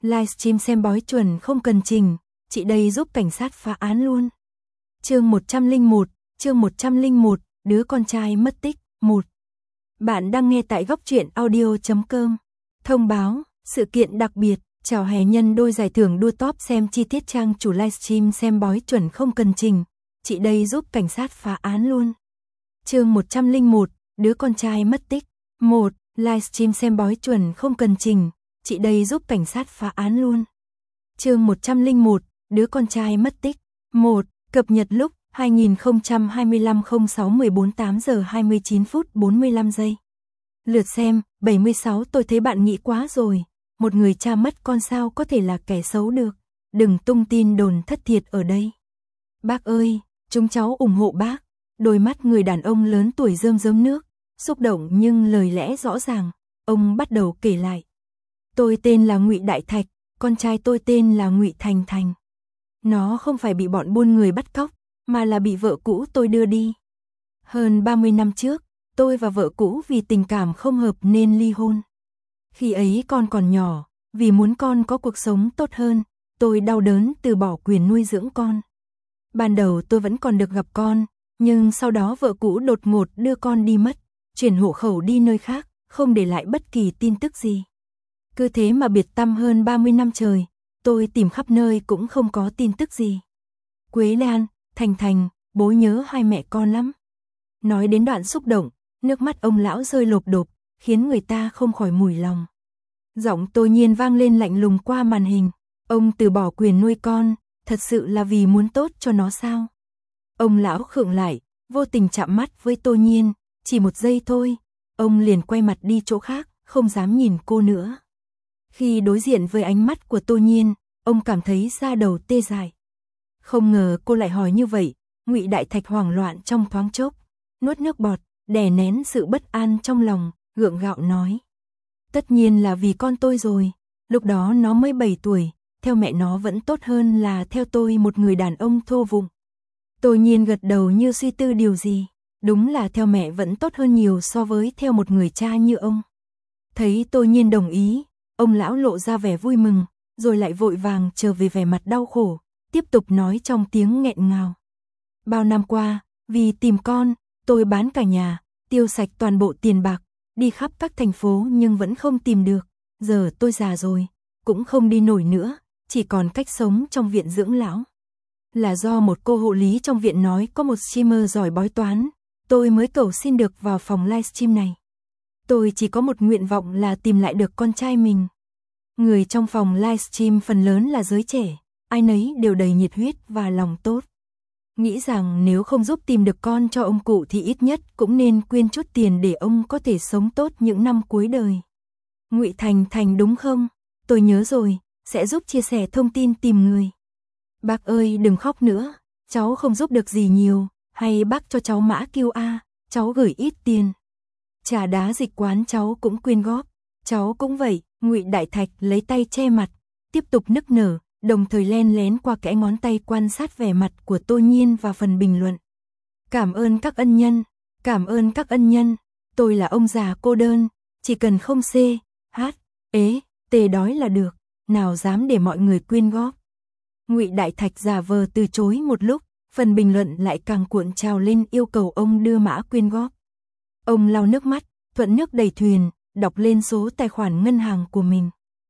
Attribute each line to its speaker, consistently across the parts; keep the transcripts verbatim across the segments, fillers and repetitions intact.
Speaker 1: Livestream xem bói chuẩn không cần trình, chị đây giúp cảnh sát phá án luôn. Chương một trăm lẻ một, chương một trăm lẻ một, đứa con trai mất tích, một. Bạn đang nghe tại góc truyện audio chấm com. Thông báo, sự kiện đặc biệt, chào hè nhân đôi giải thưởng đua top xem chi tiết trang chủ livestream xem bói chuẩn không cần trình, chị đây giúp cảnh sát phá án luôn. Chương một trăm lẻ một, đứa con trai mất tích, một. Livestream xem bói chuẩn không cần trình, chị đây giúp cảnh sát phá án luôn. Chương một trăm lẻ một, đứa con trai mất tích, một. Cập nhật lúc hai nghìn không trăm hai mươi lăm không sáu mười bốn tám giờ hai mươi chín phút bốn mươi lăm giây. Lượt xem bảy mươi sáu. Tôi thấy bạn nghĩ quá rồi, một người cha mất con sao có thể là kẻ xấu được, đừng tung tin đồn thất thiệt ở đây. Bác ơi, chúng cháu ủng hộ bác. Đôi mắt người đàn ông lớn tuổi rơm rớm nước, xúc động nhưng lời lẽ rõ ràng, ông bắt đầu kể lại. Tôi tên là Ngụy Đại Thạch, con trai tôi tên là Ngụy Thành Thành. Nó không phải bị bọn buôn người bắt cóc, mà là bị vợ cũ tôi đưa đi. Hơn ba mươi năm trước, tôi và vợ cũ vì tình cảm không hợp nên ly hôn. Khi ấy con còn nhỏ, vì muốn con có cuộc sống tốt hơn, tôi đau đớn từ bỏ quyền nuôi dưỡng con. Ban đầu tôi vẫn còn được gặp con, nhưng sau đó vợ cũ đột ngột đưa con đi mất, chuyển hộ khẩu đi nơi khác, không để lại bất kỳ tin tức gì. Cứ thế mà biệt tăm hơn ba mươi năm trời, tôi tìm khắp nơi cũng không có tin tức gì. Quế Lan, Thành Thành, bố nhớ hai mẹ con lắm. Nói đến đoạn xúc động, nước mắt ông lão rơi lộp đột, khiến người ta không khỏi mủi lòng. Giọng Tô Nhiên vang lên lạnh lùng qua màn hình. Ông từ bỏ quyền nuôi con, thật sự là vì muốn tốt cho nó sao? Ông lão khựng lại, vô tình chạm mắt với Tô Nhiên, chỉ một giây thôi, ông liền quay mặt đi chỗ khác, không dám nhìn cô nữa. Khi đối diện với ánh mắt của Tô Nhiên, ông cảm thấy da đầu tê dại. Không ngờ cô lại hỏi như vậy. Ngụy Đại Thạch hoảng loạn trong thoáng chốc, nuốt nước bọt, đè nén sự bất an trong lòng, gượng gạo nói. Tất nhiên là vì con tôi rồi, lúc đó nó mới bảy tuổi, theo mẹ nó vẫn tốt hơn là theo tôi một người đàn ông thô vụng. Tô Nhiên gật đầu như suy tư điều gì, đúng là theo mẹ vẫn tốt hơn nhiều so với theo một người cha như ông. Thấy Tô Nhiên đồng ý, ông lão lộ ra vẻ vui mừng, rồi lại vội vàng trở về vẻ mặt đau khổ, tiếp tục nói trong tiếng nghẹn ngào. Bao năm qua, vì tìm con, tôi bán cả nhà, tiêu sạch toàn bộ tiền bạc, đi khắp các thành phố nhưng vẫn không tìm được. Giờ tôi già rồi, cũng không đi nổi nữa, chỉ còn cách sống trong viện dưỡng lão. Là do một cô hộ lý trong viện nói có một streamer giỏi bói toán, tôi mới cầu xin được vào phòng livestream này. Tôi chỉ có một nguyện vọng là tìm lại được con trai mình. Người trong phòng livestream phần lớn là giới trẻ, ai nấy đều đầy nhiệt huyết và lòng tốt. Nghĩ rằng nếu không giúp tìm được con cho ông cụ thì ít nhất cũng nên quyên chút tiền để ông có thể sống tốt những năm cuối đời. Ngụy Thành Thành đúng không? Tôi nhớ rồi, sẽ giúp chia sẻ thông tin tìm người. Bác ơi đừng khóc nữa, cháu không giúp được gì nhiều, hay bác cho cháu mã quy rờ, cháu gửi ít tiền. Trà đá dịch quán cháu cũng quyên góp, cháu cũng vậy. Ngụy Đại Thạch lấy tay che mặt, tiếp tục nức nở, đồng thời len lén qua kẽ ngón tay quan sát vẻ mặt của Tô Nhiên và phần bình luận. Cảm ơn các ân nhân, cảm ơn các ân nhân, tôi là ông già cô đơn, chỉ cần không c, h, ế, tê đói là được, nào dám để mọi người quyên góp. Ngụy Đại Thạch giả vờ từ chối một lúc, phần bình luận lại càng cuộn trào lên yêu cầu ông đưa mã quyên góp. Ông lau nước mắt, thuận nước đầy thuyền, đọc lên số tài khoản ngân hàng của mình.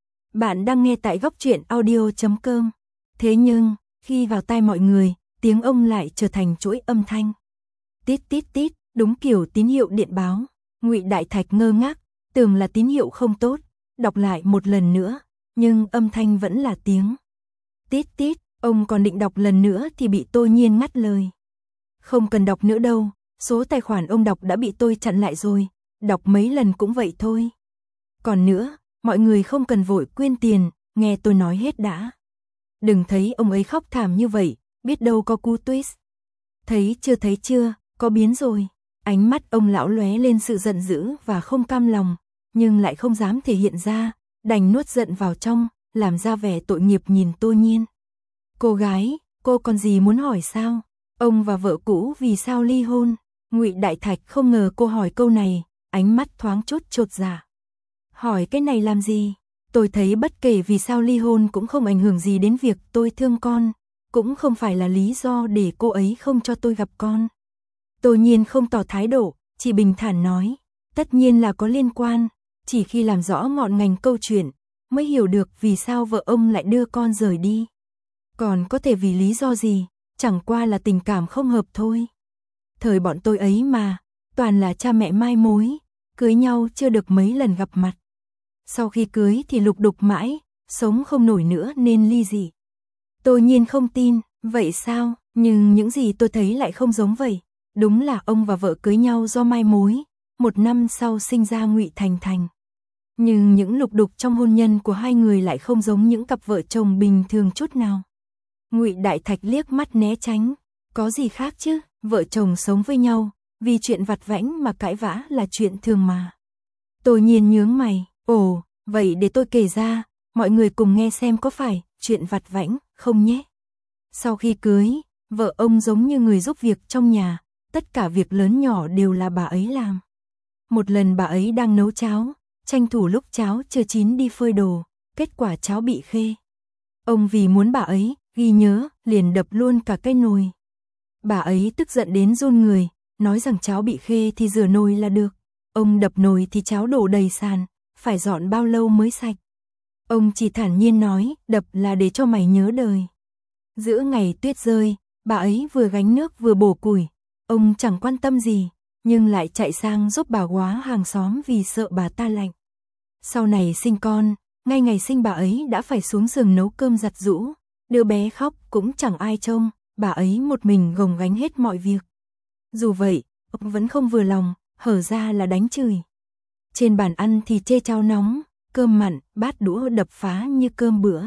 Speaker 1: Bạn đang nghe tại góc truyện audio chấm com. Thế nhưng, khi vào tai mọi người, tiếng ông lại trở thành chuỗi âm thanh. Tít tít tít, đúng kiểu tín hiệu điện báo. Ngụy Đại Thạch ngơ ngác, tưởng là tín hiệu không tốt, đọc lại một lần nữa, nhưng âm thanh vẫn là tiếng. Tít tít, ông còn định đọc lần nữa thì bị Tô Nhiên ngắt lời. Không cần đọc nữa đâu, số tài khoản ông đọc đã bị tôi chặn lại rồi, đọc mấy lần cũng vậy thôi. Còn nữa, mọi người không cần vội quyên tiền, nghe tôi nói hết đã. Đừng thấy ông ấy khóc thảm như vậy, biết đâu có cú twist. Thấy chưa thấy chưa, có biến rồi. Ánh mắt ông lão lóe lên sự giận dữ và không cam lòng, nhưng lại không dám thể hiện ra, đành nuốt giận vào trong, làm ra vẻ tội nghiệp nhìn Tô Nhiên. Cô gái, cô còn gì muốn hỏi sao? Ông và vợ cũ vì sao ly hôn? Ngụy Đại Thạch không ngờ cô hỏi câu này, ánh mắt thoáng chút chột dạ. Hỏi cái này làm gì? Tôi thấy bất kể vì sao ly hôn cũng không ảnh hưởng gì đến việc tôi thương con, cũng không phải là lý do để cô ấy không cho tôi gặp con. Tô Nhiên không tỏ thái độ, chỉ bình thản nói, tất nhiên là có liên quan, chỉ khi làm rõ ngọn ngành câu chuyện, mới hiểu được vì sao vợ ông lại đưa con rời đi. Còn có thể vì lý do gì, chẳng qua là tình cảm không hợp thôi. Thời bọn tôi ấy mà, toàn là cha mẹ mai mối, cưới nhau chưa được mấy lần gặp mặt. Sau khi cưới thì lục đục mãi, sống không nổi nữa nên ly dị. Tô Nhiên không tin, vậy sao, nhưng những gì tôi thấy lại không giống vậy. Đúng là ông và vợ cưới nhau do mai mối, một năm sau sinh ra Ngụy Thành Thành. Nhưng những lục đục trong hôn nhân của hai người lại không giống những cặp vợ chồng bình thường chút nào. Ngụy Đại Thạch liếc mắt né tránh, có gì khác chứ, vợ chồng sống với nhau, vì chuyện vặt vãnh mà cãi vã là chuyện thường mà. Tô Nhiên nhướng mày, ồ, vậy để tôi kể ra, mọi người cùng nghe xem có phải chuyện vặt vãnh không nhé. Sau khi cưới, vợ ông giống như người giúp việc trong nhà, tất cả việc lớn nhỏ đều là bà ấy làm. Một lần bà ấy đang nấu cháo, tranh thủ lúc cháo chưa chín đi phơi đồ, kết quả cháo bị khê. Ông vì muốn bà ấy ghi nhớ, liền đập luôn cả cái nồi. Bà ấy tức giận đến run người, nói rằng cháo bị khê thì rửa nồi là được. Ông đập nồi thì cháo đổ đầy sàn, phải dọn bao lâu mới sạch. Ông chỉ thản nhiên nói, đập là để cho mày nhớ đời. Giữa ngày tuyết rơi, bà ấy vừa gánh nước vừa bổ củi. Ông chẳng quan tâm gì, nhưng lại chạy sang giúp bà góa hàng xóm vì sợ bà ta lạnh. Sau này sinh con, ngay ngày sinh bà ấy đã phải xuống giường nấu cơm giặt giũ. Đứa bé khóc cũng chẳng ai trông, bà ấy một mình gồng gánh hết mọi việc. Dù vậy, ông vẫn không vừa lòng, hở ra là đánh chửi. Trên bàn ăn thì chê cháo nóng, cơm mặn, bát đũa đập phá như cơm bữa.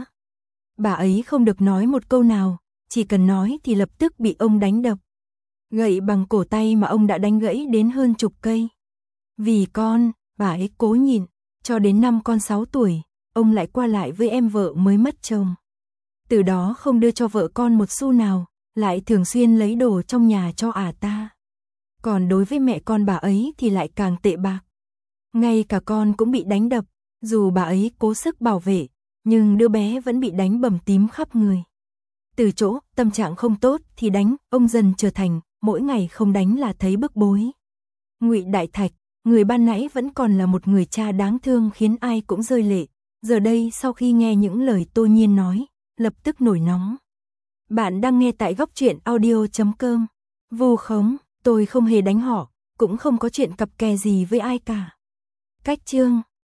Speaker 1: Bà ấy không được nói một câu nào, chỉ cần nói thì lập tức bị ông đánh đập. Gậy bằng cổ tay mà ông đã đánh gãy đến hơn chục cây. Vì con, bà ấy cố nhịn, cho đến năm con sáu tuổi, ông lại qua lại với em vợ mới mất chồng. Từ đó không đưa cho vợ con một xu nào, lại thường xuyên lấy đồ trong nhà cho ả ta. Còn đối với mẹ con bà ấy thì lại càng tệ bạc. Ngay cả con cũng bị đánh đập, dù bà ấy cố sức bảo vệ, nhưng đứa bé vẫn bị đánh bầm tím khắp người. Từ chỗ tâm trạng không tốt thì đánh, ông dần trở thành mỗi ngày không đánh là thấy bức bối. Ngụy Đại Thạch, người ban nãy vẫn còn là một người cha đáng thương khiến ai cũng rơi lệ, giờ đây sau khi nghe những lời Tô Nhiên nói, lập tức nổi nóng. Bạn đang nghe tại góc truyện audio chấm com. Vu khống, tôi không hề đánh họ, cũng không có chuyện cặp kè gì với ai cả. Cách chương